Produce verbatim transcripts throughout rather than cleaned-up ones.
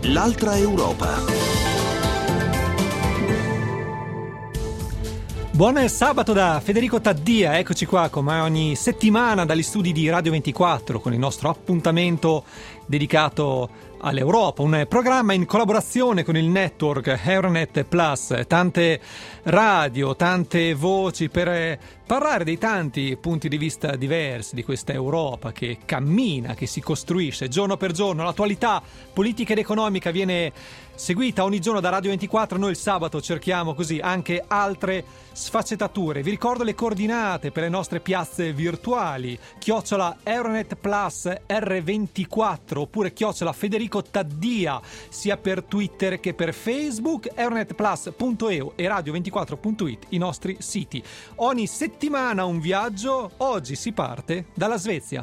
L'altra Europa. Buon sabato da Federico Taddia, eccoci qua come ogni settimana dagli studi di Radio ventiquattro con il nostro appuntamento dedicato all'Europa, un programma in collaborazione con il network Euronet Plus, tante radio, tante voci per parlare dei tanti punti di vista diversi di questa Europa che cammina, che si costruisce giorno per giorno. L'attualità politica ed economica viene seguita ogni giorno da Radio ventiquattro. Noi il sabato cerchiamo così anche altre sfaccettature. Vi ricordo le coordinate per le nostre piazze virtuali: chiocciola Euronet Plus R ventiquattro oppure chiocciola Federico Taddia, sia per Twitter che per Facebook, euronetplus punto e u e radio ventiquattro punto it, i nostri siti. Ogni settimana un viaggio. Oggi si parte dalla Svezia.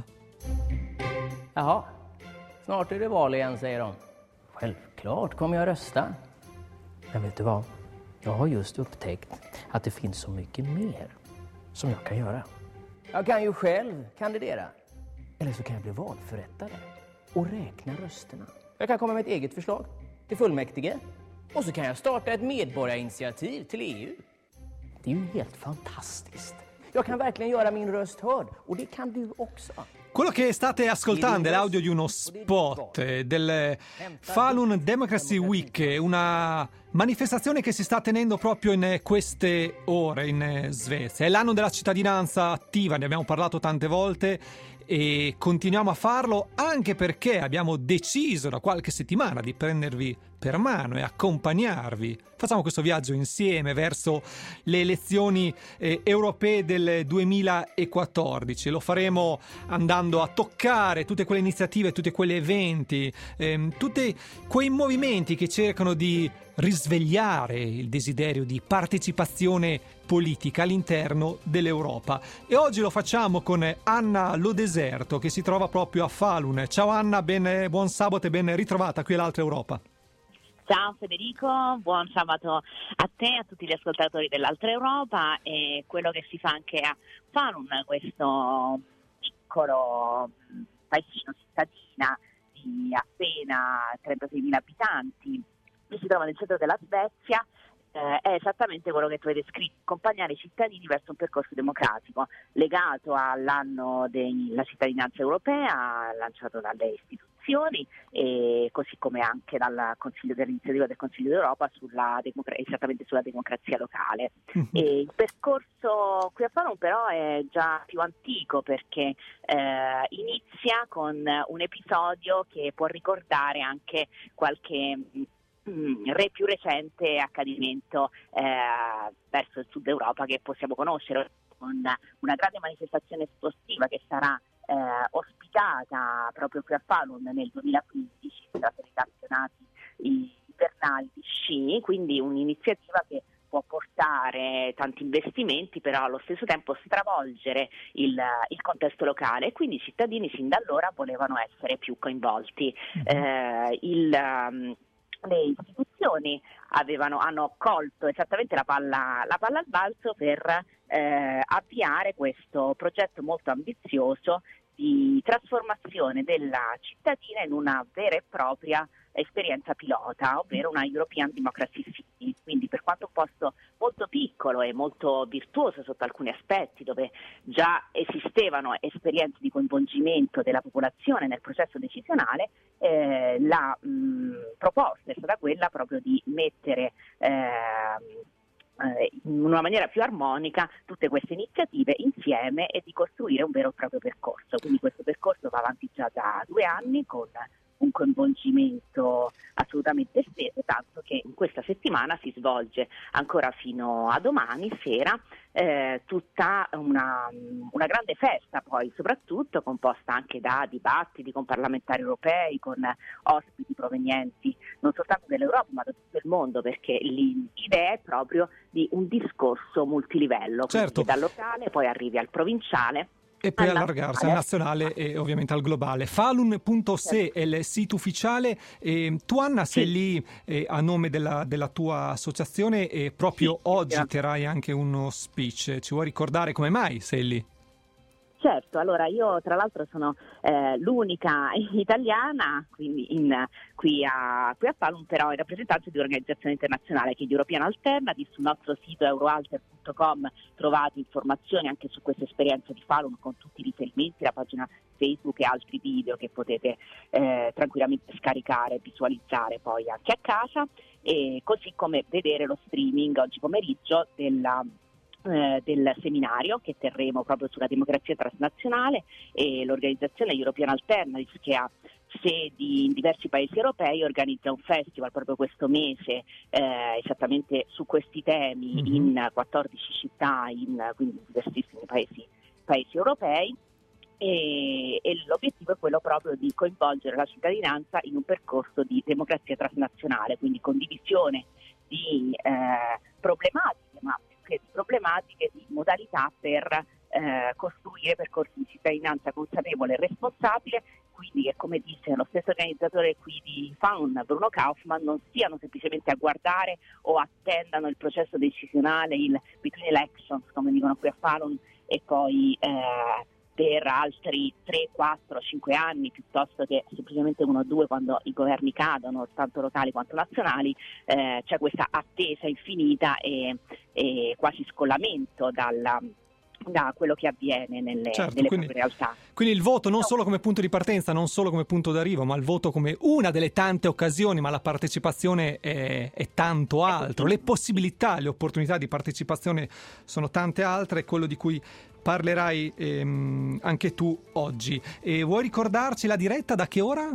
Jaha, snart är det val igen, säger de. Självklart kommer jag rösta. Men vet du vad? Jag har just upptäckt att det finns så mycket mer som jag kan göra. Jag kan ju själv kandidera. Eller så kan jag bli valförrättare och räkna rösterna. Jag kan komma med ett eget förslag till fullmäktige. Och så kan jag starta ett medborgarinitiativ till E U. Det är ju helt fantastiskt. Jag kan verkligen göra min röst hörd. Och det kan du också. Quello che state ascoltando è l'audio di uno spot del Falun Democracy Week, una manifestazione che si sta tenendo proprio in queste ore in Svezia. È l'anno della cittadinanza attiva, ne abbiamo parlato tante volte e continuiamo a farlo anche perché abbiamo deciso da qualche settimana di prendervi per mano e accompagnarvi. Facciamo questo viaggio insieme verso le elezioni eh, europee del duemilaquattordici. Lo faremo andando a toccare tutte quelle iniziative, tutti quegli eventi, ehm, tutti quei movimenti che cercano di risvegliare il desiderio di partecipazione politica all'interno dell'Europa. E oggi lo facciamo con Anna Lodeserto, che si trova proprio a Falun. Ciao Anna, ben, buon sabato e ben ritrovata qui all'Altra Europa. Ciao Federico, buon sabato a te e a tutti gli ascoltatori dell'Altra Europa. E quello che si fa anche a Falun, questo piccolo paesino cittadina di appena trentaseimila abitanti che si trova nel centro della Svezia, eh, è esattamente quello che tu hai descritto: accompagnare i cittadini verso un percorso democratico legato all'anno della cittadinanza europea lanciato dalle istituzioni e così come anche dal Consiglio dell'iniziativa del Consiglio d'Europa sulla democ- esattamente sulla democrazia locale. E il percorso qui a Falun però è già più antico perché eh, inizia con un episodio che può ricordare anche qualche re più recente accadimento eh, verso il sud Europa che possiamo conoscere, con una grande manifestazione sportiva che sarà eh, ospitata proprio qui a Falun nel duemilaquindici. Si tratta dei campionati invernali di sci, quindi un'iniziativa che può portare tanti investimenti, però allo stesso tempo stravolgere il, il contesto locale, e quindi i cittadini sin da allora volevano essere più coinvolti. Eh, il um, Le istituzioni avevano, hanno colto esattamente la palla, la palla al balzo per eh, avviare questo progetto molto ambizioso di trasformazione della cittadina in una vera e propria esperienza pilota, ovvero una European Democracy City. Quindi, per quanto un posto molto piccolo e molto virtuoso sotto alcuni aspetti, dove già esistevano esperienze di coinvolgimento della popolazione nel processo decisionale, eh, la mh, proposta è stata quella proprio di mettere eh, in una maniera più armonica tutte queste iniziative insieme e di costruire un vero e proprio percorso. Quindi questo percorso va avanti già da due anni con un coinvolgimento assolutamente esteso, tanto che in questa settimana si svolge ancora fino a domani sera eh, tutta una, una grande festa, poi soprattutto composta anche da dibattiti con parlamentari europei, con ospiti provenienti non soltanto dall'Europa ma da tutto il mondo, perché l'idea è proprio di un discorso multilivello, certo, quindi dal locale poi arrivi al provinciale e poi allargarsi al nazionale e ovviamente al globale. Falun punto se è il sito ufficiale. E tu Anna sei sì. lì eh, a nome della, della tua associazione e proprio sì, oggi sì. terrai anche uno speech. Ci vuoi ricordare come mai sei lì? Certo, allora io tra l'altro sono eh, l'unica italiana quindi in, qui, a, qui a Falun, però in rappresentanza di un'organizzazione internazionale che è European Alternative. Sul nostro sito euroalter punto com trovate informazioni anche su questa esperienza di Falun con tutti i riferimenti, la pagina Facebook e altri video che potete eh, tranquillamente scaricare e visualizzare poi anche a casa, e così come vedere lo streaming oggi pomeriggio della Eh, del seminario che terremo proprio sulla democrazia transnazionale, e l'organizzazione European Alternative, che ha sedi in diversi paesi europei, organizza un festival proprio questo mese eh, esattamente su questi temi mm-hmm. in quattordici città, in quindi diversissimi paesi, paesi europei. E, e l'obiettivo è quello proprio di coinvolgere la cittadinanza in un percorso di democrazia transnazionale, quindi condivisione di eh, problematiche, ma più che di problematiche, di modalità per eh, costruire percorsi di cittadinanza consapevole e responsabile, quindi che, come dice lo stesso organizzatore qui di Falun, Bruno Kaufmann, non stiano semplicemente a guardare o attendano il processo decisionale, il between elections, come dicono qui a Falun, e poi eh, per altri tre, quattro, cinque anni, piuttosto che semplicemente uno o due quando i governi cadono, tanto locali quanto nazionali. Eh, c'è questa attesa infinita e, e quasi scollamento dalla, da quello che avviene nelle, certo, nelle quindi, proprie realtà. Quindi il voto non no. solo come punto di partenza, non solo come punto d'arrivo, ma il voto come una delle tante occasioni, ma la partecipazione è, è tanto altro. Le possibilità, le opportunità di partecipazione sono tante altre, quello di cui parlerai ehm, anche tu oggi. E vuoi ricordarci la diretta da che ora?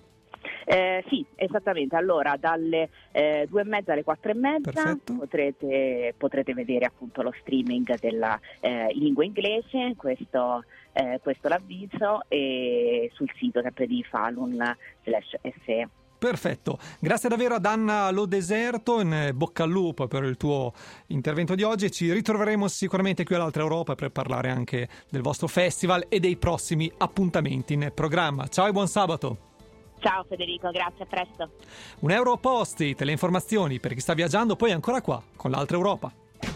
Eh, sì, esattamente. Allora, dalle eh, due e mezza alle quattro e mezza potrete, potrete vedere appunto lo streaming della eh, in lingua inglese, questo, eh, questo l'avviso, e sul sito sempre di Falun slash se. Perfetto, grazie davvero ad Anna Lo Deserto, in bocca al lupo per il tuo intervento di oggi. Ci ritroveremo sicuramente qui all'Altra Europa per parlare anche del vostro festival e dei prossimi appuntamenti in programma. Ciao e buon sabato. Ciao Federico, grazie, a presto. Un euro post-it, le informazioni per chi sta viaggiando poi ancora qua con l'Altra Europa.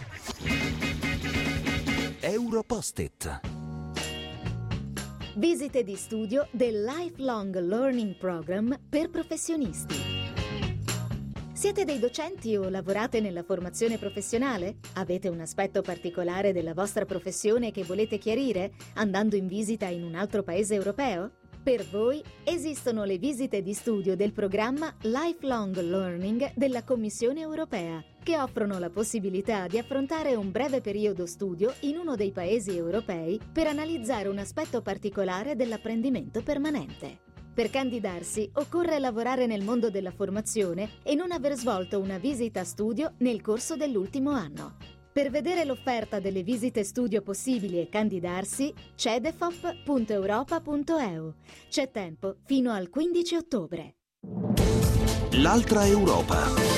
Euro Post-it. Visite di studio del Lifelong Learning Program per professionisti. Siete dei docenti o lavorate nella formazione professionale? Avete un aspetto particolare della vostra professione che volete chiarire andando in visita in un altro paese europeo? Per voi esistono le visite di studio del programma Lifelong Learning della Commissione europea, che offrono la possibilità di affrontare un breve periodo studio in uno dei paesi europei per analizzare un aspetto particolare dell'apprendimento permanente. Per candidarsi occorre lavorare nel mondo della formazione e non aver svolto una visita studio nel corso dell'ultimo anno. Per vedere l'offerta delle visite studio possibili e candidarsi, cedefop punto europa punto e u. C'è tempo fino al quindici ottobre. L'Altra Europa.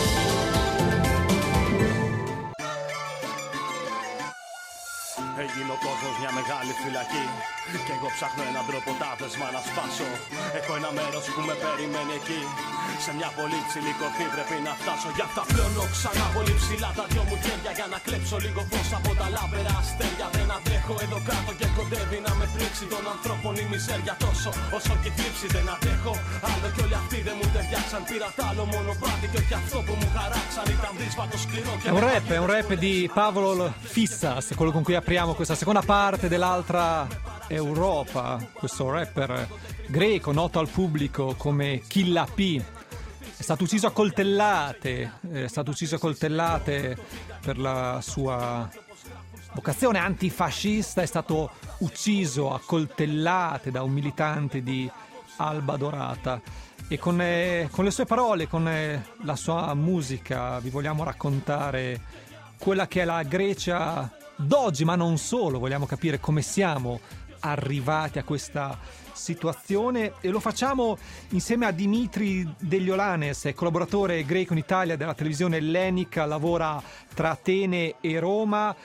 Έγινε ο κόσμος μια μεγάλη φυλακή κι εγώ ψάχνω έναν τρόπο τάβεσμα να σπάσω. Έχω ένα μέρος που με περιμένει εκεί, σε μια πολύ ψηλή κορφή πρέπει να φτάσω. Γι' αυτά πλώνω ξανά πολύ ψηλά τα δυο μου χέρια για να κλέψω λίγο φως από τα λάβερα αστέρια. Δεν αντέχω εδώ κάτω και κοντεύει να με τρίξει των ανθρώπων η μιζέρια τόσο όσο και θλίψη. Δεν αντέχω άλλο κι όλοι αυτοί δεν μου ταιριάξαν. Πήρα τ' άλλο μονοπάτι και όχι αυτό που μου χαράξαν. Ήταν δύσβατο σκληρό και... È un rap, è un rap di Pavol Fissas, quello con cui apriamo questa seconda parte dell'Altra Europa, questo rapper greco noto al pubblico come Killa P. È stato ucciso a coltellate, è stato ucciso a coltellate per la sua vocazione antifascista, è stato ucciso a coltellate da un militante di Alba Dorata. E con, eh, con le sue parole, con eh, la sua musica vi vogliamo raccontare quella che è la Grecia d'oggi, ma non solo. Vogliamo capire come siamo arrivati a questa situazione e lo facciamo insieme a Dimitri Deliolannes, è collaboratore greco in Italia della televisione ellenica, lavora tra Atene e Roma, ha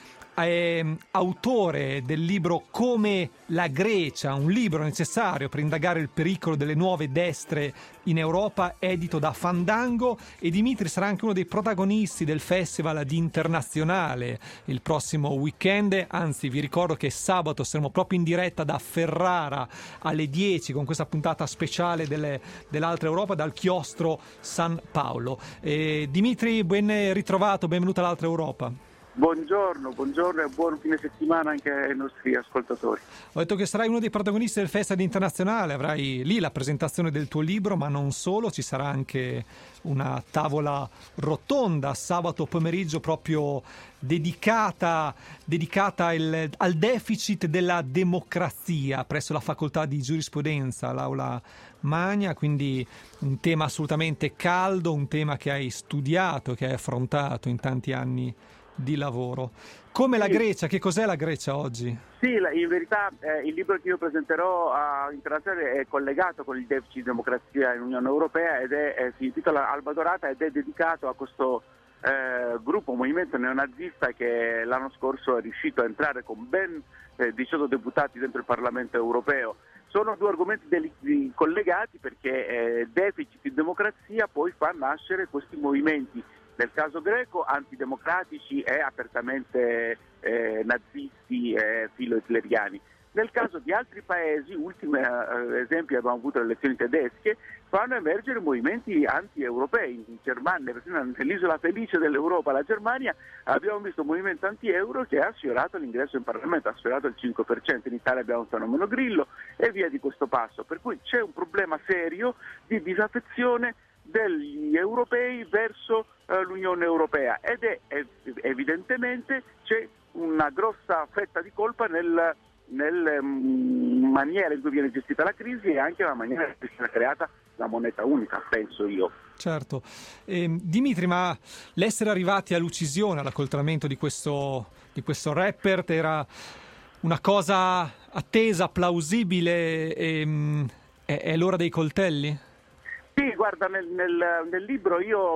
è autore del libro Come la Grecia, un libro necessario per indagare il pericolo delle nuove destre in Europa, edito da Fandango, e Dimitri sarà anche uno dei protagonisti del Festival di Internazionale il prossimo weekend. Anzi, vi ricordo che sabato saremo proprio in diretta da Ferrara alle dieci con questa puntata speciale delle, dell'Altra Europa dal chiostro San Paolo. E Dimitri, ben ritrovato, benvenuto all'Altra Europa. Buongiorno, buongiorno e buon fine settimana anche ai nostri ascoltatori. Ho detto che sarai uno dei protagonisti del Festival Internazionale, avrai lì la presentazione del tuo libro, ma non solo, ci sarà anche una tavola rotonda sabato pomeriggio proprio dedicata, dedicata il, al deficit della democrazia presso la facoltà di giurisprudenza, l'Aula Magna, quindi un tema assolutamente caldo, un tema che hai studiato, che hai affrontato in tanti anni di lavoro. Come la Grecia, che cos'è la Grecia oggi? Sì, in verità eh, il libro che io presenterò a Internazionale è collegato con il deficit di democrazia in Unione Europea ed è, è si intitola Alba Dorata ed è dedicato a questo eh, gruppo, movimento neonazista che l'anno scorso è riuscito a entrare con ben eh, diciotto deputati dentro il Parlamento Europeo. Sono due argomenti deli- collegati perché eh, deficit di democrazia poi fa nascere questi movimenti. Nel caso greco antidemocratici e apertamente eh, nazisti e filo-hitleriani. Nel caso di altri paesi, ultimi eh, esempi abbiamo avuto le elezioni tedesche, fanno emergere movimenti anti-europei. In Germania, nell'isola felice dell'Europa, la Germania, abbiamo visto un movimento anti-euro che ha sfiorato l'ingresso in Parlamento, ha sfiorato il cinque per cento. In Italia abbiamo un fenomeno Grillo e via di questo passo. Per cui c'è un problema serio di disaffezione degli europei verso eh, l'Unione Europea ed è ev- evidentemente c'è una grossa fetta di colpa nel, nel mm, maniera in cui viene gestita la crisi e anche la maniera in cui si è creata la moneta unica, penso io. Certo. Eh, Dimitri, ma l'essere arrivati all'uccisione, all'accoltellamento di questo, di questo rapper era una cosa attesa, plausibile, e, mm, è, è l'ora dei coltelli? Sì, guarda, nel, nel, nel libro io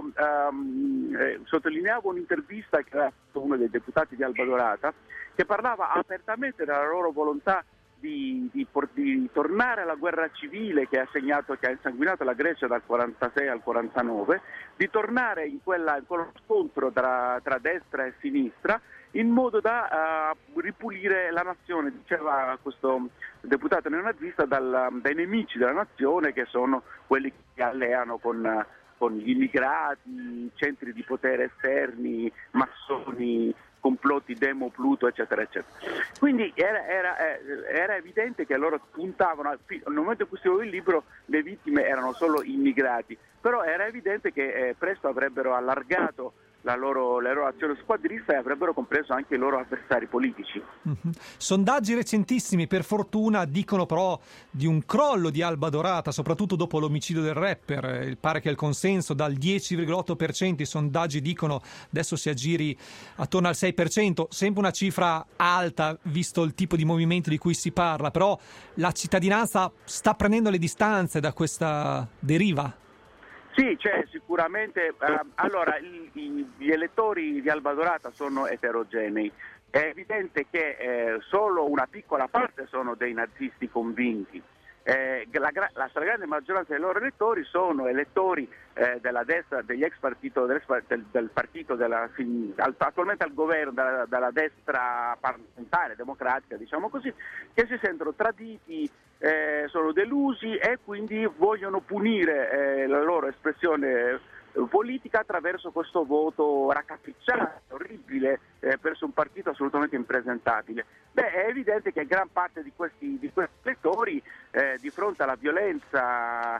um, eh, sottolineavo un'intervista che era uno dei deputati di Alba Dorata che parlava apertamente della loro volontà di, di, di tornare alla guerra civile che ha segnato, che ha insanguinato la Grecia dal quarantasei al quarantanove, di tornare in, quella, in quello scontro tra, tra destra e sinistra in modo da uh, ripulire la nazione, diceva questo deputato neonazista, dal, dai nemici della nazione che sono quelli che alleano con, con gli immigrati, centri di potere esterni, massoni, complotti, demo, Pluto, eccetera, eccetera. Quindi era, era, era evidente che loro puntavano, nel momento in cui scrivevo il libro, le vittime erano solo immigrati, però era evidente che eh, presto avrebbero allargato la loro, la loro azione squadrista e avrebbero compreso anche i loro avversari politici. Mm-hmm. Sondaggi recentissimi, per fortuna, dicono però di un crollo di Alba Dorata, soprattutto dopo l'omicidio del rapper. Il pare che il consenso dal dieci virgola otto per cento, i sondaggi dicono adesso si aggiri attorno al sei per cento, sempre una cifra alta visto il tipo di movimento di cui si parla, però la cittadinanza sta prendendo le distanze da questa deriva. Sì, c'è sicuramente. Eh, allora, i, i, gli elettori di Alba Dorata sono eterogenei. È evidente che eh, solo una piccola parte sono dei nazisti convinti. Eh, la, la stragrande maggioranza dei loro elettori sono elettori eh, della destra, degli ex partito del, del, del partito della, attualmente al governo della, della destra parlamentare democratica, diciamo così, che si sentono traditi, eh, sono delusi e quindi vogliono punire eh, la loro espressione politica attraverso questo voto raccapricciato, orribile, eh, verso un partito assolutamente impresentabile. Beh, è evidente che gran parte di questi, di questi elettori eh, di fronte alla violenza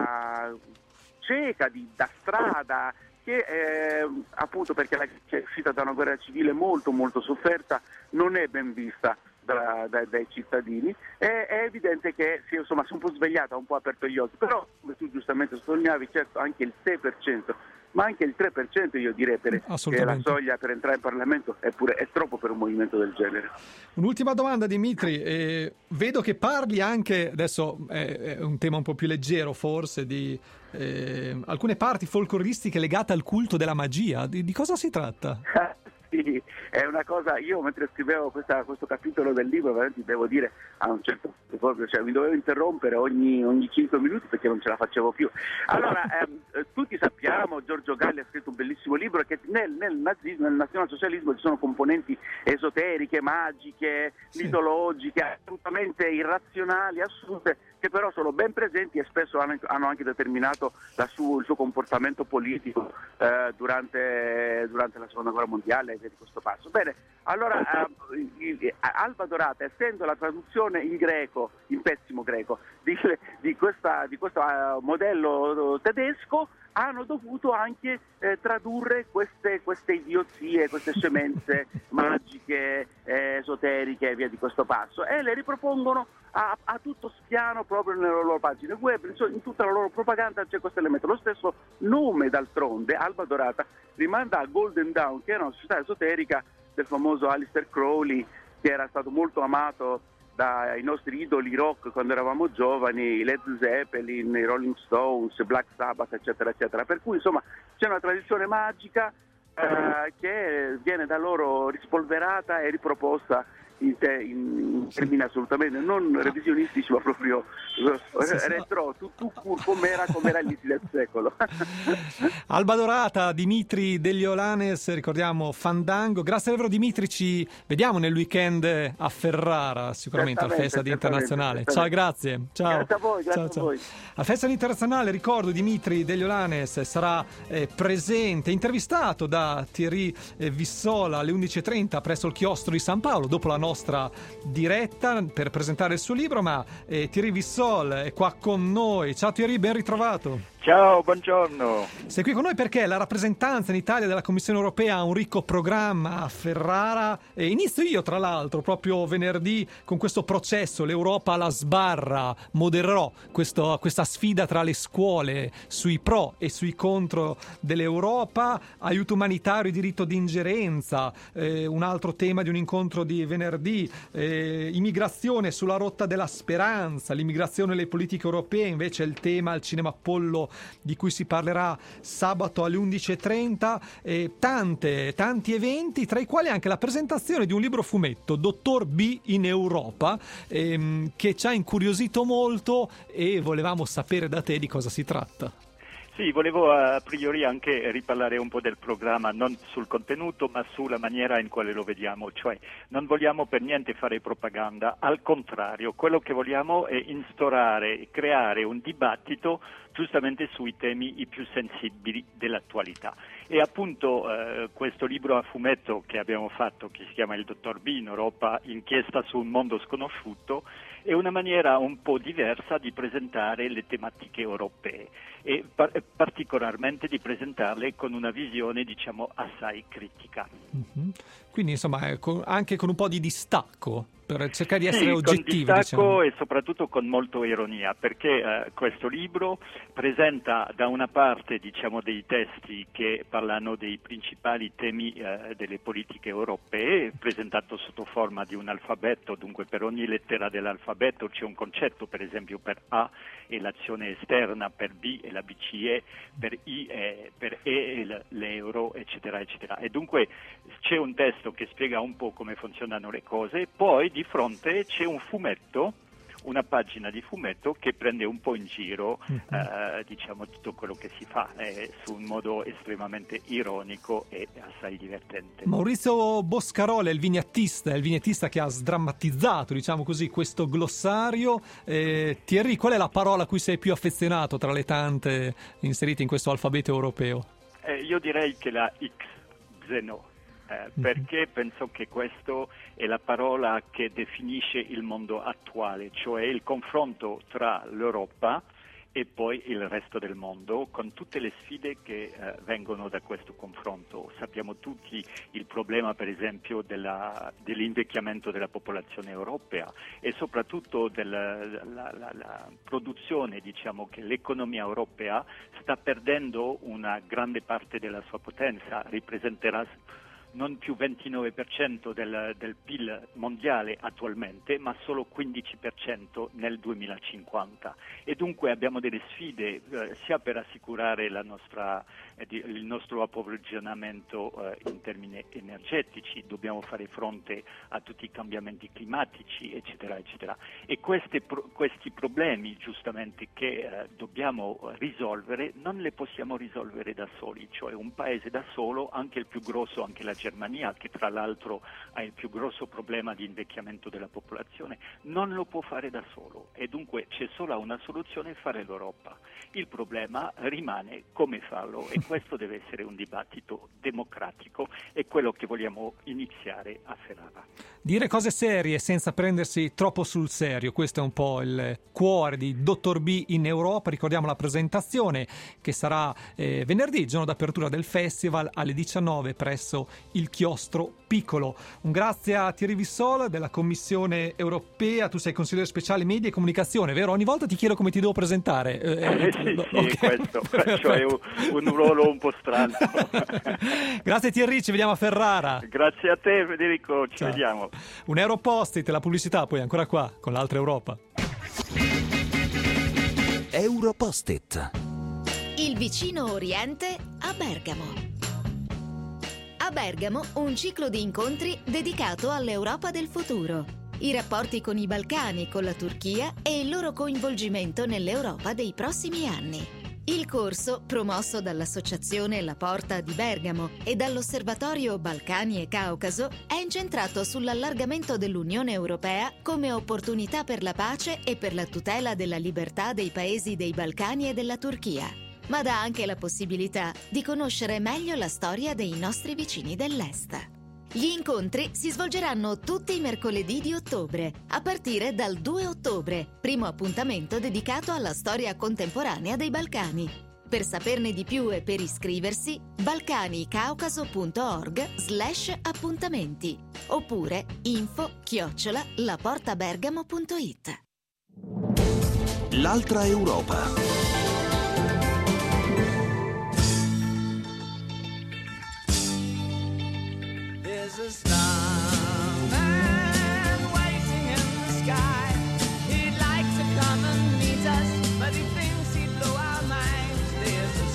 a, cieca di, da strada, che eh, appunto perché la Grecia è uscita da una guerra civile molto molto sofferta, non è ben vista Da, da, dai cittadini, è, è evidente che si, insomma, si è un po' svegliata, un po' aperto gli occhi, però come tu giustamente sottolineavi, certo anche il sei per cento, ma anche il tre per cento io direi per, che la soglia per entrare in Parlamento è, pure, è troppo per un movimento del genere. Un'ultima domanda, Dimitri, eh, vedo che parli anche, adesso è, è un tema un po' più leggero forse, di eh, alcune parti folcloristiche legate al culto della magia, di, di cosa si tratta? Sì, è una cosa, io mentre scrivevo questa, questo capitolo del libro, veramente devo dire, a un certo punto proprio, cioè, mi dovevo interrompere ogni, ogni cinque minuti perché non ce la facevo più. Allora, ehm, tutti sappiamo, Giorgio Galli ha scritto un bellissimo libro, che nel, nel nazismo, nel nazionalsocialismo ci sono componenti esoteriche, magiche, Sì. mitologiche, assolutamente irrazionali, assurde, che però sono ben presenti e spesso hanno, hanno anche determinato la su, il suo comportamento politico eh, durante, durante la seconda guerra mondiale e via di questo passo. Bene, allora eh, il- il- Alba Dorata, essendo la traduzione in greco, in pessimo greco, di, di, questa, di questo eh, modello tedesco, hanno dovuto anche eh, tradurre queste, queste idiozie, queste scemenze magiche, eh, esoteriche e via di questo passo, e le ripropongono a, a tutto spiano proprio nelle loro pagine web, insomma, in tutta la loro propaganda c'è questo elemento. Lo stesso nome, d'altronde, Alba Dorata, rimanda a Golden Dawn, che era una società esoterica del famoso Aleister Crowley, che era stato molto amato dai nostri idoli rock quando eravamo giovani, i Led Zeppelin, i Rolling Stones, Black Sabbath, eccetera, eccetera. Per cui, insomma, c'è una tradizione magica eh, che viene da loro rispolverata e riproposta in, te, in termini assolutamente non revisionistici, ma proprio eh, retro, tutto com'era, com'era all'inizio del secolo. Alba Dorata, Dimitri Deliolanes, ricordiamo Fandango. Grazie davvero Dimitri, ci vediamo nel weekend a Ferrara, sicuramente al Certamente, Festival Internazionale. certamente. Ciao, grazie. Ciao. Grazie a voi, grazie ciao, a ciao. voi. Al Festival Internazionale, ricordo, Dimitri Deliolanes sarà eh, presente, intervistato da Thierry eh, Vissola alle undici e trenta presso il chiostro di San Paolo, dopo la nostra diretta per presentare il suo libro, ma eh, Thierry Vissol è qua con noi. Ciao Thierry, ben ritrovato. Ciao, buongiorno. Sei qui con noi perché la rappresentanza in Italia della Commissione Europea ha un ricco programma a Ferrara e inizio io tra l'altro proprio venerdì con questo processo, l'Europa alla sbarra, modererò questo, questa sfida tra le scuole sui pro e sui contro dell'Europa, aiuto umanitario e diritto di ingerenza, eh, un altro tema di un incontro di venerdì, eh, immigrazione sulla rotta della speranza, l'immigrazione e le politiche europee, invece è il tema al Cinema Apollo di cui si parlerà sabato alle undici e trenta, e tante, tanti eventi, tra i quali anche la presentazione di un libro fumetto, Dottor B in Europa, ehm, che ci ha incuriosito molto e volevamo sapere da te di cosa si tratta. Sì, volevo a priori anche riparlare un po' del programma, non sul contenuto, ma sulla maniera in quale lo vediamo, cioè non vogliamo per niente fare propaganda, al contrario, quello che vogliamo è instaurare, creare un dibattito giustamente sui temi i più sensibili dell'attualità. E appunto eh, questo libro a fumetto che abbiamo fatto, che si chiama Il Dottor B in Europa, inchiesta su un mondo sconosciuto, è una maniera un po' diversa di presentare le tematiche europee e par- particolarmente di presentarle con una visione, diciamo, assai critica. Mm-hmm. Quindi insomma eh, con, anche con un po' di distacco per cercare di essere sì, oggettivi, con distacco, diciamo. E soprattutto con molto ironia, perché eh, questo libro presenta da una parte, diciamo, dei testi che parlano dei principali temi eh, delle politiche europee, presentato sotto forma di un alfabeto, dunque per ogni lettera dell'alfabeto c'è un concetto, per esempio per A è l'azione esterna, per B è la B C E, per I è, per E è l'euro, eccetera, eccetera. E dunque c'è un testo che spiega un po' come funzionano le cose, poi di fronte c'è un fumetto, una pagina di fumetto che prende un po' in giro mm-hmm. eh, diciamo tutto quello che si fa eh, su un modo estremamente ironico e assai divertente. Maurizio Boscarola è il vignettista, è il vignettista che ha sdrammatizzato, diciamo così, questo glossario. eh, Thierry, qual è la parola a cui sei più affezionato tra le tante inserite in questo alfabeto europeo? Eh, io direi che la X, xeno. Eh, perché penso che questa è la parola che definisce il mondo attuale, cioè il confronto tra l'Europa e poi il resto del mondo, con tutte le sfide che eh, vengono da questo confronto. Sappiamo tutti il problema, per esempio, della, dell'invecchiamento della popolazione europea e soprattutto della la, la, la produzione, diciamo che l'economia europea sta perdendo una grande parte della sua potenza, ripresenterà non più ventinove per cento del, del P I L mondiale attualmente, ma solo quindici per cento nel duemilacinquanta. E dunque abbiamo delle sfide eh, sia per assicurare la nostra, eh, di, il nostro approvvigionamento eh, in termini energetici, dobbiamo fare fronte a tutti i cambiamenti climatici, eccetera, eccetera. E queste, pro, questi problemi, giustamente, che eh, dobbiamo risolvere, non le possiamo risolvere da soli, cioè un paese da solo, anche il più grosso, anche la Germania, che tra l'altro ha il più grosso problema di invecchiamento della popolazione, non lo può fare da solo e dunque c'è solo una soluzione: fare l'Europa. Il problema rimane come farlo e questo deve essere un dibattito democratico, e quello che vogliamo iniziare a Ferrara. Dire cose serie senza prendersi troppo sul serio, questo è un po' il cuore di Dottor B in Europa. Ricordiamo la presentazione che sarà eh, venerdì, giorno d'apertura del festival, alle diciannove presso il Chiostro Piccolo. Un grazie a Thierry Vissol della Commissione Europea. Tu sei consigliere speciale media e comunicazione, vero? Ogni volta ti chiedo come ti devo presentare. Eh, eh, sì, okay. Sì, questo, cioè un, un ruolo un po' strano. Grazie Thierry, ci vediamo a Ferrara. Grazie a te Federico, ci Ciao. Vediamo. Un Europost-it, la pubblicità poi ancora qua con l'altra Europa. Europost-it. Il vicino Oriente a Bergamo. A Bergamo un ciclo di incontri dedicato all'Europa del futuro. I rapporti con i Balcani, con la Turchia e il loro coinvolgimento nell'Europa dei prossimi anni. Il corso, promosso dall'Associazione La Porta di Bergamo e dall'Osservatorio Balcani e Caucaso, è incentrato sull'allargamento dell'Unione Europea come opportunità per la pace e per la tutela della libertà dei paesi dei Balcani e della Turchia, ma dà anche la possibilità di conoscere meglio la storia dei nostri vicini dell'Est. Gli incontri si svolgeranno tutti i mercoledì di ottobre, a partire dal due ottobre, primo appuntamento dedicato alla storia contemporanea dei Balcani. Per saperne di più e per iscriversi, balcanicaucaso.org slash appuntamenti oppure info chiocciola laportabergamo.it. L'altra Europa. There's a starman waiting in the sky. He'd like to come and meet us, but he thinks he'd blow our minds. There's a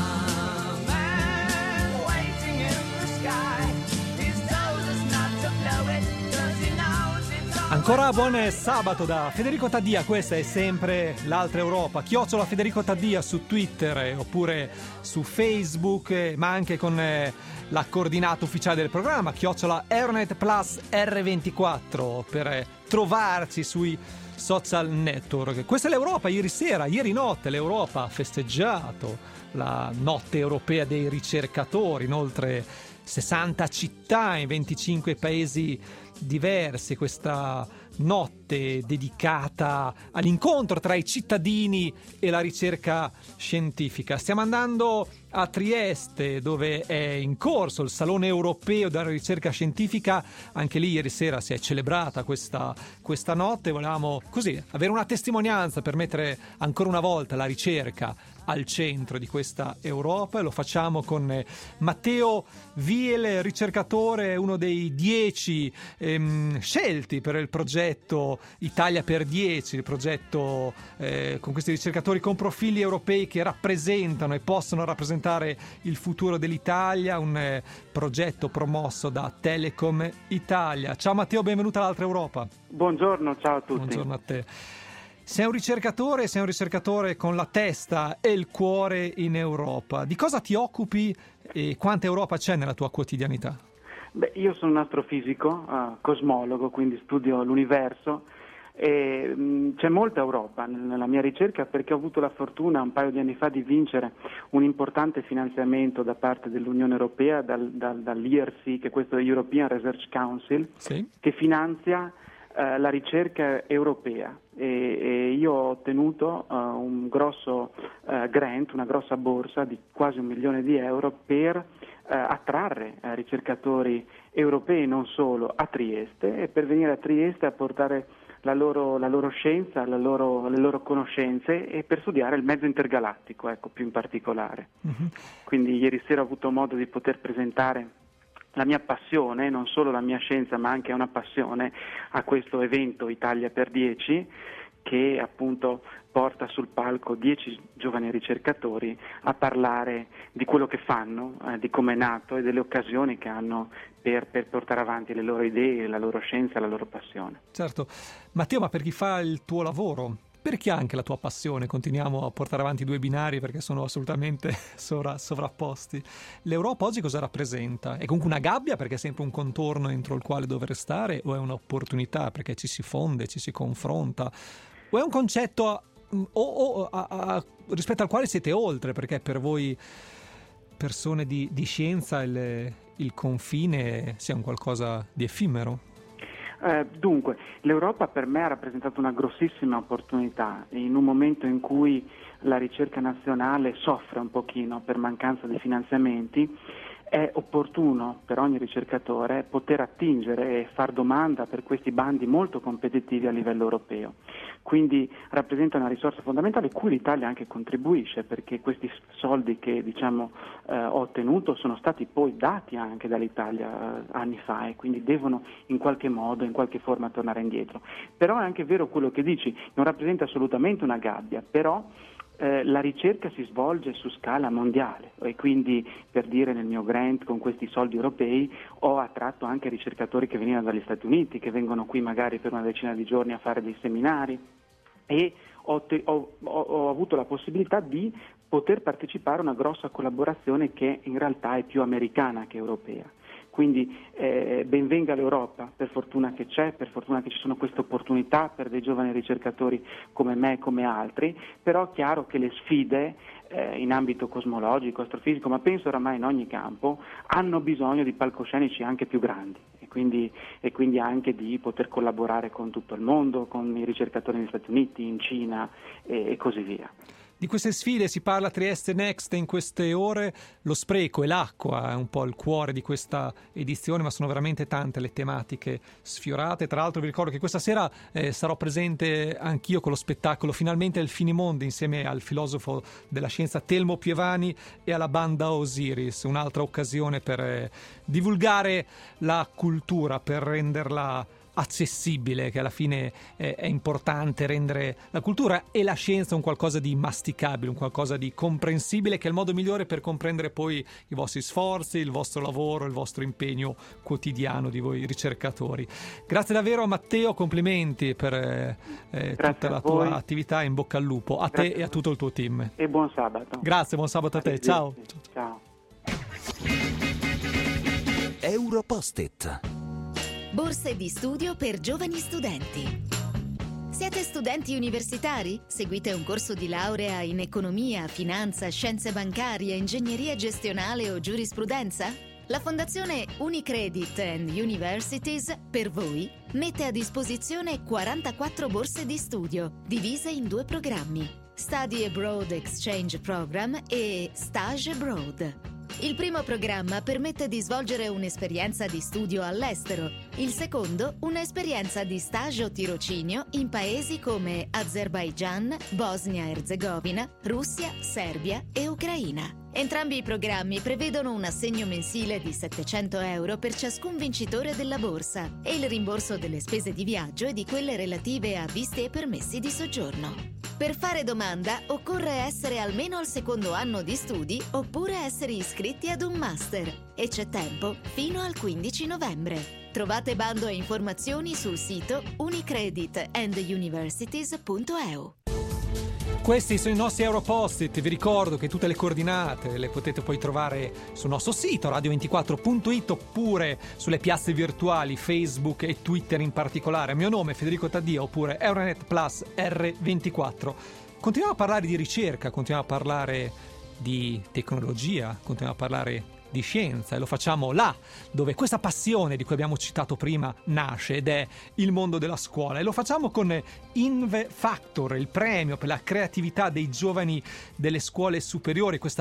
starman waiting in the sky. He's told us not to blow it, 'cause he knows it's all. Ancora buon sabato da Federico Taddia, questa è sempre l'altra Europa. Chiocciola Federico Taddia su Twitter eh, oppure su Facebook, eh, ma anche con eh, la coordinata ufficiale del programma, chiocciola Euronet Plus R ventiquattro, per eh, trovarci sui social network. Questa è l'Europa. Ieri sera, ieri notte, l'Europa ha festeggiato la notte europea dei ricercatori in oltre sessanta città, in venticinque paesi diversi. Questa notte dedicata all'incontro tra i cittadini e la ricerca scientifica. Stiamo andando a Trieste, dove è in corso il Salone Europeo della Ricerca Scientifica. Anche lì ieri sera si è celebrata questa, questa notte. Volevamo così avere una testimonianza per mettere ancora una volta la ricerca al centro di questa Europa, e lo facciamo con Matteo Viel, ricercatore, uno dei dieci ehm, scelti per il progetto Italia per dieci, il progetto eh, con questi ricercatori con profili europei che rappresentano e possono rappresentare il futuro dell'Italia, un eh, progetto promosso da Telecom Italia. Ciao Matteo, benvenuto all'altra Europa. Buongiorno, ciao a tutti. Buongiorno a te. Sei un ricercatore, sei un ricercatore con la testa e il cuore in Europa. Di cosa ti occupi e quanta Europa c'è nella tua quotidianità? Beh, io sono un astrofisico, uh, cosmologo, quindi studio l'universo, e mh, c'è molta Europa nella mia ricerca, perché ho avuto la fortuna un paio di anni fa di vincere un importante finanziamento da parte dell'Unione Europea, dal, dal, dall'E R C, che è questo European Research Council, sì, che finanzia Uh, la ricerca europea, e, e io ho ottenuto uh, un grosso uh, grant, una grossa borsa di quasi un milione di euro per uh, attrarre uh, ricercatori europei, non solo, a Trieste, e per venire a Trieste a portare la loro, la loro scienza, la loro, le loro conoscenze, e per studiare il mezzo intergalattico, ecco, più in particolare. Mm-hmm. Quindi ieri sera ho avuto modo di poter presentare la mia passione, non solo la mia scienza ma anche una passione, a questo evento Italia per dieci, che appunto porta sul palco dieci giovani ricercatori a parlare di quello che fanno, eh, di come è nato e delle occasioni che hanno per, per portare avanti le loro idee, la loro scienza, la loro passione. Certo. Matteo, ma per chi fa il tuo lavoro, per chi ha anche la tua passione, continuiamo a portare avanti due binari perché sono assolutamente sovra- sovrapposti. L'Europa oggi cosa rappresenta? È comunque una gabbia perché è sempre un contorno entro il quale dover stare, o è un'opportunità perché ci si fonde, ci si confronta, o è un concetto a, o, o, a, a, rispetto al quale siete oltre, perché per voi persone di, di scienza il, il confine sia un qualcosa di effimero? Eh, dunque, l'Europa per me ha rappresentato una grossissima opportunità in un momento in cui la ricerca nazionale soffre un pochino per mancanza di finanziamenti. È opportuno per ogni ricercatore poter attingere e far domanda per questi bandi molto competitivi a livello europeo. Quindi rappresenta una risorsa fondamentale cui l'Italia anche contribuisce, perché questi soldi che diciamo eh, ho ottenuto sono stati poi dati anche dall'Italia eh, anni fa, e quindi devono in qualche modo, in qualche forma tornare indietro. Però è anche vero quello che dici, non rappresenta assolutamente una gabbia, però Eh, la ricerca si svolge su scala mondiale, e quindi, per dire, nel mio grant con questi soldi europei ho attratto anche ricercatori che venivano dagli Stati Uniti, che vengono qui magari per una decina di giorni a fare dei seminari, e ho, te- ho, ho, ho avuto la possibilità di poter partecipare a una grossa collaborazione che in realtà è più americana che europea. Quindi eh, benvenga l'Europa, per fortuna che c'è, per fortuna che ci sono queste opportunità per dei giovani ricercatori come me e come altri, però è chiaro che le sfide eh, in ambito cosmologico, astrofisico, ma penso oramai in ogni campo, hanno bisogno di palcoscenici anche più grandi, e quindi, e quindi anche di poter collaborare con tutto il mondo, con i ricercatori negli Stati Uniti, in Cina e, e così via. Di queste sfide si parla a Trieste Next in queste ore. Lo spreco e l'acqua è un po' il cuore di questa edizione, ma sono veramente tante le tematiche sfiorate. Tra l'altro vi ricordo che questa sera eh, sarò presente anch'io con lo spettacolo Finalmente il Finimondo, insieme al filosofo della scienza Telmo Pievani e alla banda Osiris. Un'altra occasione per eh, divulgare la cultura, per renderla accessibile, che alla fine è, è importante rendere la cultura e la scienza un qualcosa di masticabile, un qualcosa di comprensibile, che è il modo migliore per comprendere poi i vostri sforzi, il vostro lavoro, il vostro impegno quotidiano di voi ricercatori. Grazie davvero Matteo, complimenti per eh, tutta la tua attività, in bocca al lupo a Grazie te e a tutto il tuo team. E buon sabato. Grazie, buon sabato a te, ciao. Ciao. Europost-it. Borse di studio per giovani studenti. Siete studenti universitari? Seguite un corso di laurea in economia, finanza, scienze bancarie, ingegneria gestionale o giurisprudenza? La Fondazione Unicredit and Universities, per voi, mette a disposizione quarantaquattro borse di studio, divise in due programmi: Study Abroad Exchange Program e Stage Abroad. Il primo programma permette di svolgere un'esperienza di studio all'estero, il secondo un'esperienza di stage o tirocinio in paesi come Azerbaigian, Bosnia-Erzegovina, Russia, Serbia e Ucraina. Entrambi i programmi prevedono un assegno mensile di settecento euro per ciascun vincitore della borsa e il rimborso delle spese di viaggio e di quelle relative a visti e permessi di soggiorno. Per fare domanda occorre essere almeno al secondo anno di studi oppure essere iscritti ad un master, e c'è tempo fino al quindici novembre. Trovate bando e informazioni sul sito unicredit and universities punto e u. Questi sono i nostri Europost-it. Vi ricordo che tutte le coordinate le potete poi trovare sul nostro sito radio ventiquattro punto it oppure sulle piazze virtuali Facebook e Twitter in particolare. Il mio nome è Federico Taddia, oppure Euronet Plus erre ventiquattro. Continuiamo a parlare di ricerca, continuiamo a parlare di tecnologia, continuiamo a parlare di scienza, e lo facciamo là dove questa passione di cui abbiamo citato prima nasce, ed è il mondo della scuola, e lo facciamo con Inve Factor, il premio per la creatività dei giovani delle scuole superiori, questa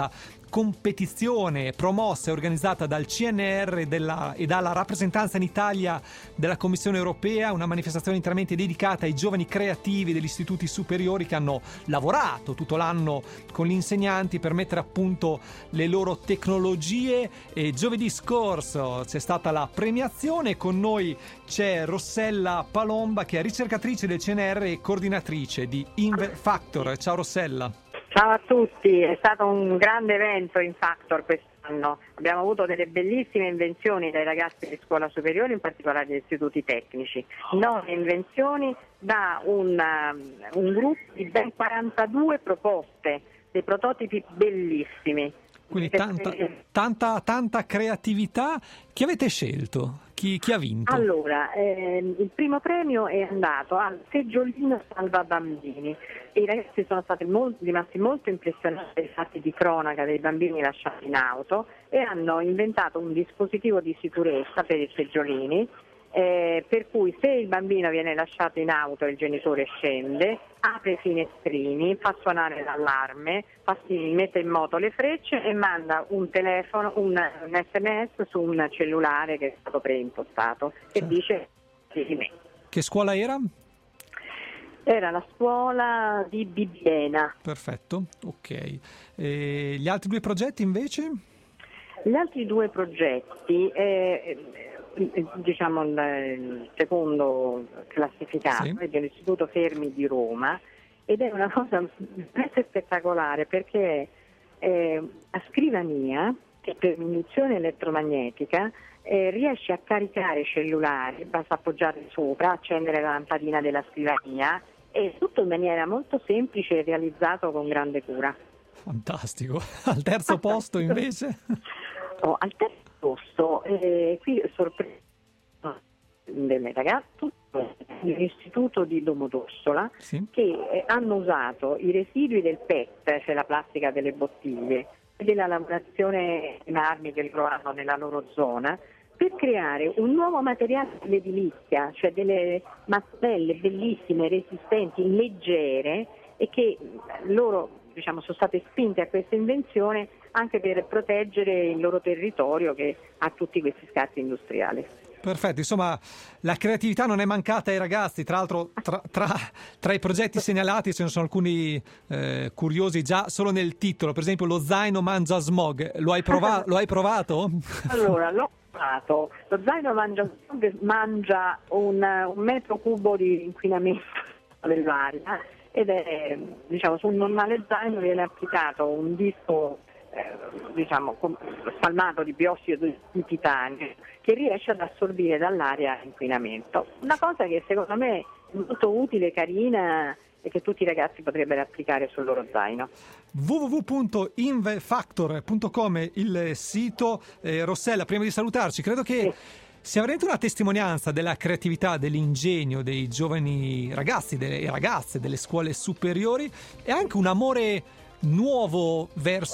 competizione promossa e organizzata dal C N R e, della, e dalla rappresentanza in Italia della Commissione Europea, una manifestazione interamente dedicata ai giovani creativi degli istituti superiori che hanno lavorato tutto l'anno con gli insegnanti per mettere a punto le loro tecnologie. E giovedì scorso c'è stata la premiazione. Con noi c'è Rossella Palomba, che è ricercatrice del C N R e coordinatrice di InveFactor. Ciao Rossella. Ciao a tutti, è stato un grande evento InveFactor quest'anno. Abbiamo avuto delle bellissime invenzioni dai ragazzi di scuola superiore, in particolare degli istituti tecnici. Nove invenzioni da un, un gruppo di ben quarantadue proposte, dei prototipi bellissimi. Quindi tanta, tanta, tanta creatività. Chi avete scelto? Chi, chi ha vinto? Allora, ehm, il primo premio è andato al seggiolino Salva Bambini. I ragazzi sono stati molto, rimasti molto impressionati dai fatti di cronaca dei bambini lasciati in auto e hanno inventato un dispositivo di sicurezza per i seggiolini, eh, per cui se il bambino viene lasciato in auto e il genitore scende, apre i finestrini, fa suonare l'allarme, fa, mette in moto le frecce e manda un telefono, un, un S M S su un cellulare che è stato preimpostato, che certo. dice di me. Che scuola era? Era la scuola di Bibbiena. Perfetto, ok. E gli altri due progetti invece? Gli altri due progetti, eh, diciamo il secondo classificato sì. è dell'Istituto Fermi di Roma, ed è una cosa veramente spettacolare perché eh, a scrivania, che per induzione elettromagnetica eh, riesce a caricare cellulari, basta appoggiarli sopra, accendere la lampadina della scrivania, e tutto in maniera molto semplice e realizzato con grande cura. Fantastico. Al terzo posto invece? Oh, al terzo posto, eh, qui sorpresa delle ragazze dell'Istituto di Domodossola sì. che eh, hanno usato i residui del P E T, cioè la plastica delle bottiglie, e della lavorazione in armi che trovano nella loro zona, per creare un nuovo materiale dell'edilizia, cioè delle mattonelle bellissime, resistenti, leggere, e che loro diciamo sono state spinte a questa invenzione anche per proteggere il loro territorio che ha tutti questi scarti industriali. Perfetto, insomma la creatività non è mancata ai ragazzi. Tra l'altro tra, tra, tra i progetti segnalati ce ne sono alcuni eh, curiosi già solo nel titolo, per esempio lo zaino mangia smog. Lo hai, prova- lo hai provato? Allora, l'ho provato. Lo zaino mangia smog, mangia un, un metro cubo di inquinamento dell'aria, ed è, diciamo, su un normale zaino viene applicato un disco eh, diciamo spalmato di biossido di titanio che riesce ad assorbire dall'aria inquinamento. Una cosa che secondo me è molto utile, carina, e che tutti i ragazzi potrebbero applicare sul loro zaino. w w w punto invefactor punto com è il sito. eh, Rossella, prima di salutarci, credo che sì. sia veramente una testimonianza della creatività, dell'ingegno dei giovani ragazzi e ragazze delle scuole superiori, e anche un amore nuovo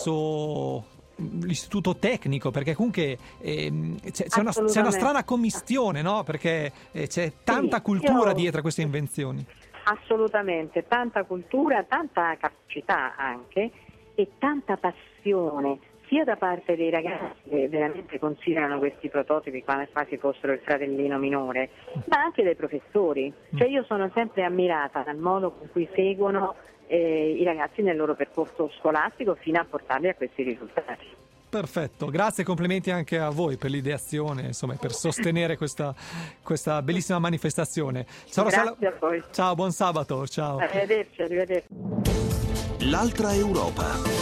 verso l'istituto tecnico, perché comunque ehm, c'è, c'è, una, c'è una strana commistione, no? Perché eh, c'è tanta sì, cultura io... dietro a queste invenzioni. Assolutamente, tanta cultura, tanta capacità anche, e tanta passione, sia da parte dei ragazzi che veramente considerano questi prototipi come quasi fossero il fratellino minore, ma anche dai professori. Cioè io sono sempre ammirata dal modo con cui seguono eh, i ragazzi nel loro percorso scolastico fino a portarli a questi risultati. Perfetto, grazie e complimenti anche a voi per l'ideazione, insomma, per sostenere questa, questa bellissima manifestazione. Ciao Rossella. Grazie a voi. Ciao, buon sabato, ciao. Arrivederci, arrivederci. L'altra Europa.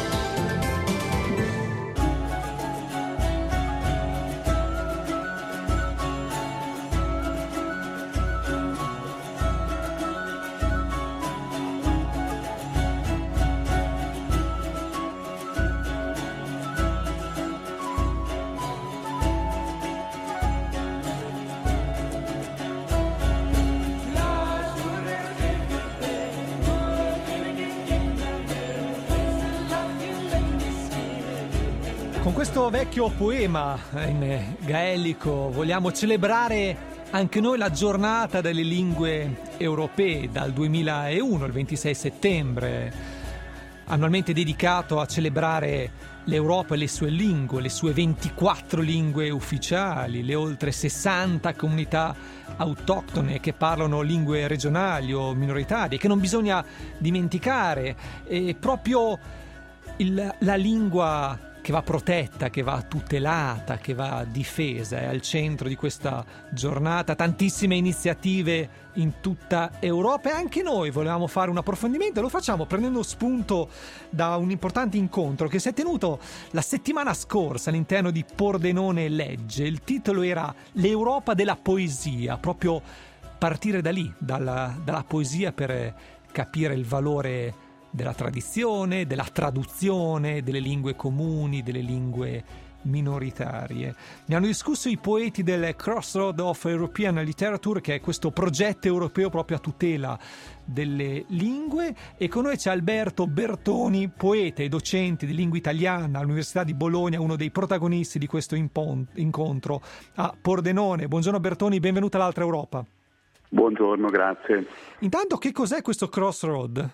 Con questo vecchio poema in gaelico vogliamo celebrare anche noi la giornata delle lingue europee dal duemilauno, il ventisei settembre. annualmente dedicato a celebrare l'Europa e le sue lingue, le sue ventiquattro lingue ufficiali, le oltre sessanta comunità autoctone che parlano lingue regionali o minoritarie, che non bisogna dimenticare, e proprio il, la lingua che va protetta, che va tutelata, che va difesa, è al centro di questa giornata. Tantissime iniziative in tutta Europa, e anche noi volevamo fare un approfondimento, e lo facciamo prendendo spunto da un importante incontro che si è tenuto la settimana scorsa all'interno di Pordenone Legge. Il titolo era L'Europa della poesia, proprio partire da lì, dalla, dalla poesia, per capire il valore della tradizione, della traduzione, delle lingue comuni, delle lingue minoritarie. Ne hanno discusso i poeti del Crossroad of European Literature, che è questo progetto europeo proprio a tutela delle lingue, e con noi c'è Alberto Bertoni, poeta e docente di lingua italiana all'Università di Bologna, uno dei protagonisti di questo impon- incontro a Pordenone. Buongiorno Bertoni, benvenuta all'Altra Europa. Buongiorno, grazie. Intanto, che cos'è questo Crossroad?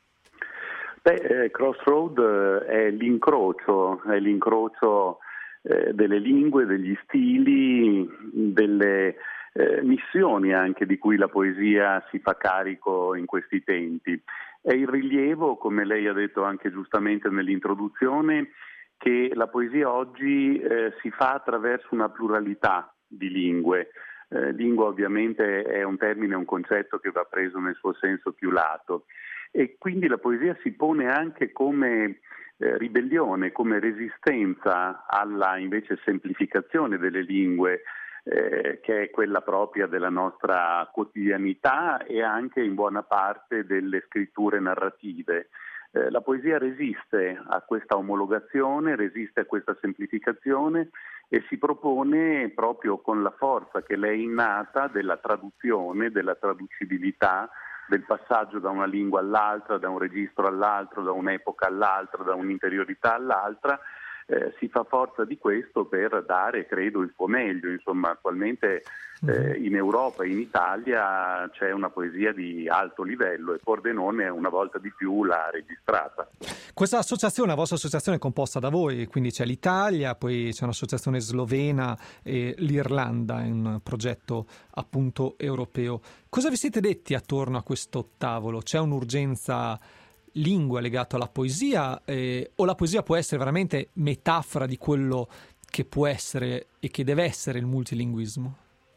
Beh, eh, Crossroad eh, è l'incrocio, è l'incrocio eh, delle lingue, degli stili, delle eh, missioni anche di cui la poesia si fa carico in questi tempi. È il rilievo, come lei ha detto anche giustamente nell'introduzione, che la poesia oggi eh, si fa attraverso una pluralità di lingue. Eh, lingua ovviamente è un termine, un concetto che va preso nel suo senso più lato. E quindi la poesia si pone anche come eh, ribellione, come resistenza alla invece semplificazione delle lingue, eh, che è quella propria della nostra quotidianità e anche in buona parte delle scritture narrative. Eh, la poesia resiste a questa omologazione, resiste a questa semplificazione e si propone proprio con la forza che le è innata della traduzione, della traducibilità, del passaggio da una lingua all'altra, da un registro all'altro, da un'epoca all'altra, da un'interiorità all'altra. Eh, si fa forza di questo per dare, credo, il suo meglio. Insomma, attualmente eh, in Europa e in Italia c'è una poesia di alto livello, e Pordenone una volta di più l'ha registrata. Questa associazione, la vostra associazione, è composta da voi, quindi c'è l'Italia, poi c'è un'associazione slovena e l'Irlanda, è un progetto appunto europeo. Cosa vi siete detti attorno a questo tavolo? C'è un'urgenza lingua legato alla poesia, eh, o la poesia può essere veramente metafora di quello che può essere e che deve essere il multilinguismo?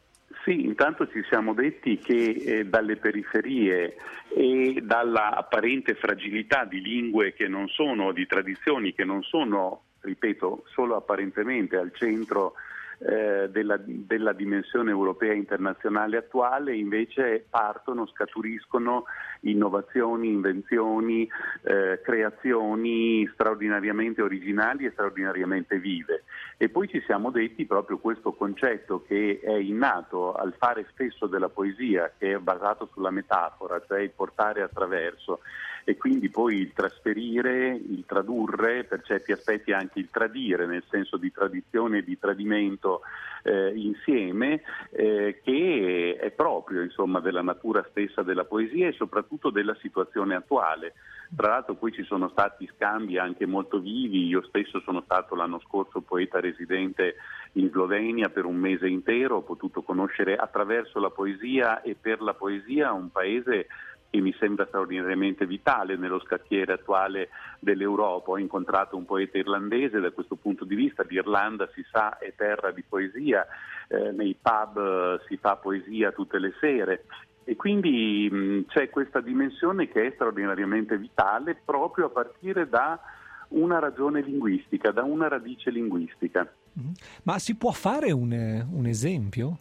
Sì, intanto ci siamo detti che eh, dalle periferie e dalla apparente fragilità di lingue che non sono, di tradizioni che non sono, ripeto, solo apparentemente al centro eh, della, della dimensione europea e internazionale attuale, invece partono, scaturiscono innovazioni, invenzioni, eh, creazioni straordinariamente originali e straordinariamente vive. E poi ci siamo detti proprio questo concetto che è innato al fare spesso della poesia, che è basato sulla metafora, cioè il portare attraverso, e quindi poi il trasferire, il tradurre, per certi aspetti anche il tradire, nel senso di tradizione e di tradimento eh, insieme, eh, che è proprio, insomma, della natura stessa della poesia e soprattutto della situazione attuale. Tra l'altro poi ci sono stati scambi anche molto vivi. Io stesso sono stato l'anno scorso poeta residente in Slovenia per un mese intero, ho potuto conoscere attraverso la poesia e per la poesia un paese che mi sembra straordinariamente vitale nello scacchiere attuale dell'Europa. Ho incontrato un poeta irlandese, da questo punto di vista l'Irlanda, si sa, è terra di poesia, eh, nei pub eh, si fa poesia tutte le sere. E quindi mh, c'è questa dimensione che è straordinariamente vitale proprio a partire da una ragione linguistica, da una radice linguistica. Ma si può fare un, un esempio?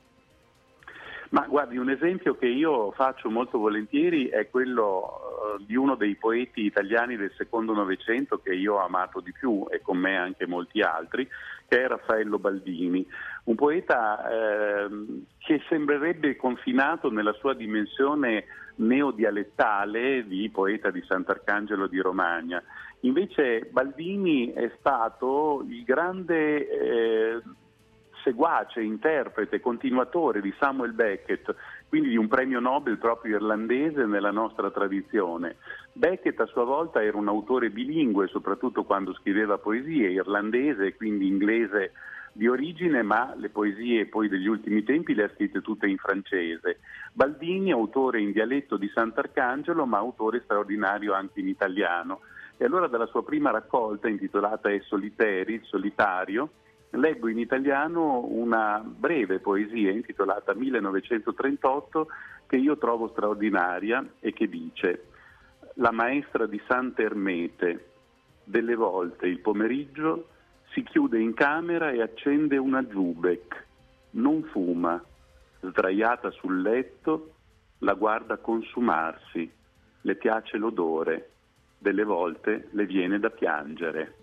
Ma guardi, un esempio che io faccio molto volentieri è quello uh, di uno dei poeti italiani del secondo Novecento che io ho amato di più, e con me anche molti altri, che è Raffaello Baldini, un poeta eh, che sembrerebbe confinato nella sua dimensione neodialettale di poeta di Sant'Arcangelo di Romagna. Invece Baldini è stato il grande eh, seguace, interprete, continuatore di Samuel Beckett, quindi di un premio Nobel proprio irlandese nella nostra tradizione. Beckett a sua volta era un autore bilingue, soprattutto quando scriveva poesie, irlandese e quindi inglese di origine, ma le poesie poi degli ultimi tempi le ha scritte tutte in francese. Baldini, autore in dialetto di Sant'Arcangelo, ma autore straordinario anche in italiano. E allora dalla sua prima raccolta, intitolata E Soliteri, il solitario, leggo in italiano una breve poesia intitolata millenovecentotrentotto che io trovo straordinaria e che dice: la maestra di Sant'Ermete, delle volte il pomeriggio si chiude in camera e accende una Jubek, non fuma, sdraiata sul letto la guarda consumarsi, le piace l'odore, delle volte le viene da piangere.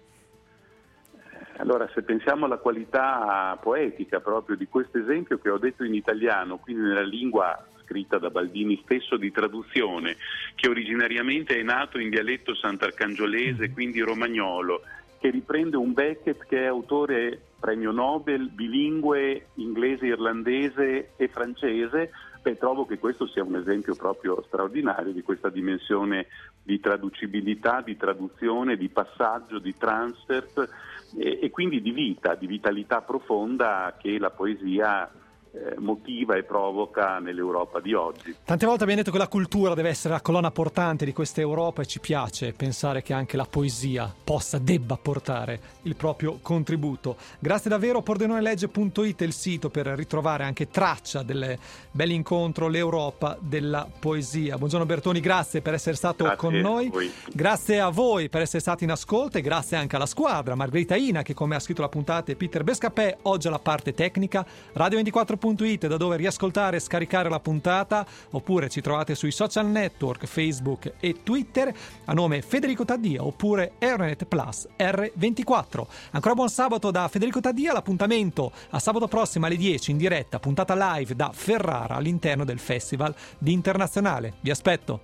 Allora, se pensiamo alla qualità poetica proprio di questo esempio che ho detto in italiano, quindi nella lingua scritta da Baldini stesso di traduzione, che originariamente è nato in dialetto sant'arcangiolese, quindi romagnolo, che riprende un Beckett che è autore premio Nobel, bilingue, inglese, irlandese e francese, beh, trovo che questo sia un esempio proprio straordinario di questa dimensione di traducibilità, di traduzione, di passaggio, di transfer e, e quindi di vita, di vitalità profonda che la poesia eh, motiva e provoca nell'Europa di oggi. Tante volte abbiamo detto che la cultura deve essere la colonna portante di questa Europa e ci piace pensare che anche la poesia possa, debba portare il proprio contributo. Grazie davvero. Pordenonelegge punto it è il sito per ritrovare anche traccia del bell'incontro l'Europa della poesia. Buongiorno Bertoni, grazie per essere stato grazie con noi. A voi. Grazie a voi per essere stati in ascolto e grazie anche alla squadra, Margherita Ina che come ha scritto la puntata e Peter Bescapè oggi alla parte tecnica. radio ventiquattro punto it da dove riascoltare e scaricare la puntata, oppure ci trovate sui social network Facebook e Twitter a nome Federico Taddia oppure Euronet Plus erre ventiquattro. Ancora buon sabato da Federico Taddia, l'appuntamento a sabato prossimo alle dieci in diretta, puntata live da Ferrara all'interno del Festival di Internazionale. Vi aspetto.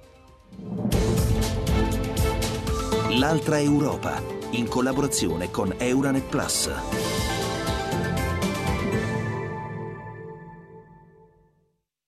L'altra Europa, in collaborazione con Euronet Plus.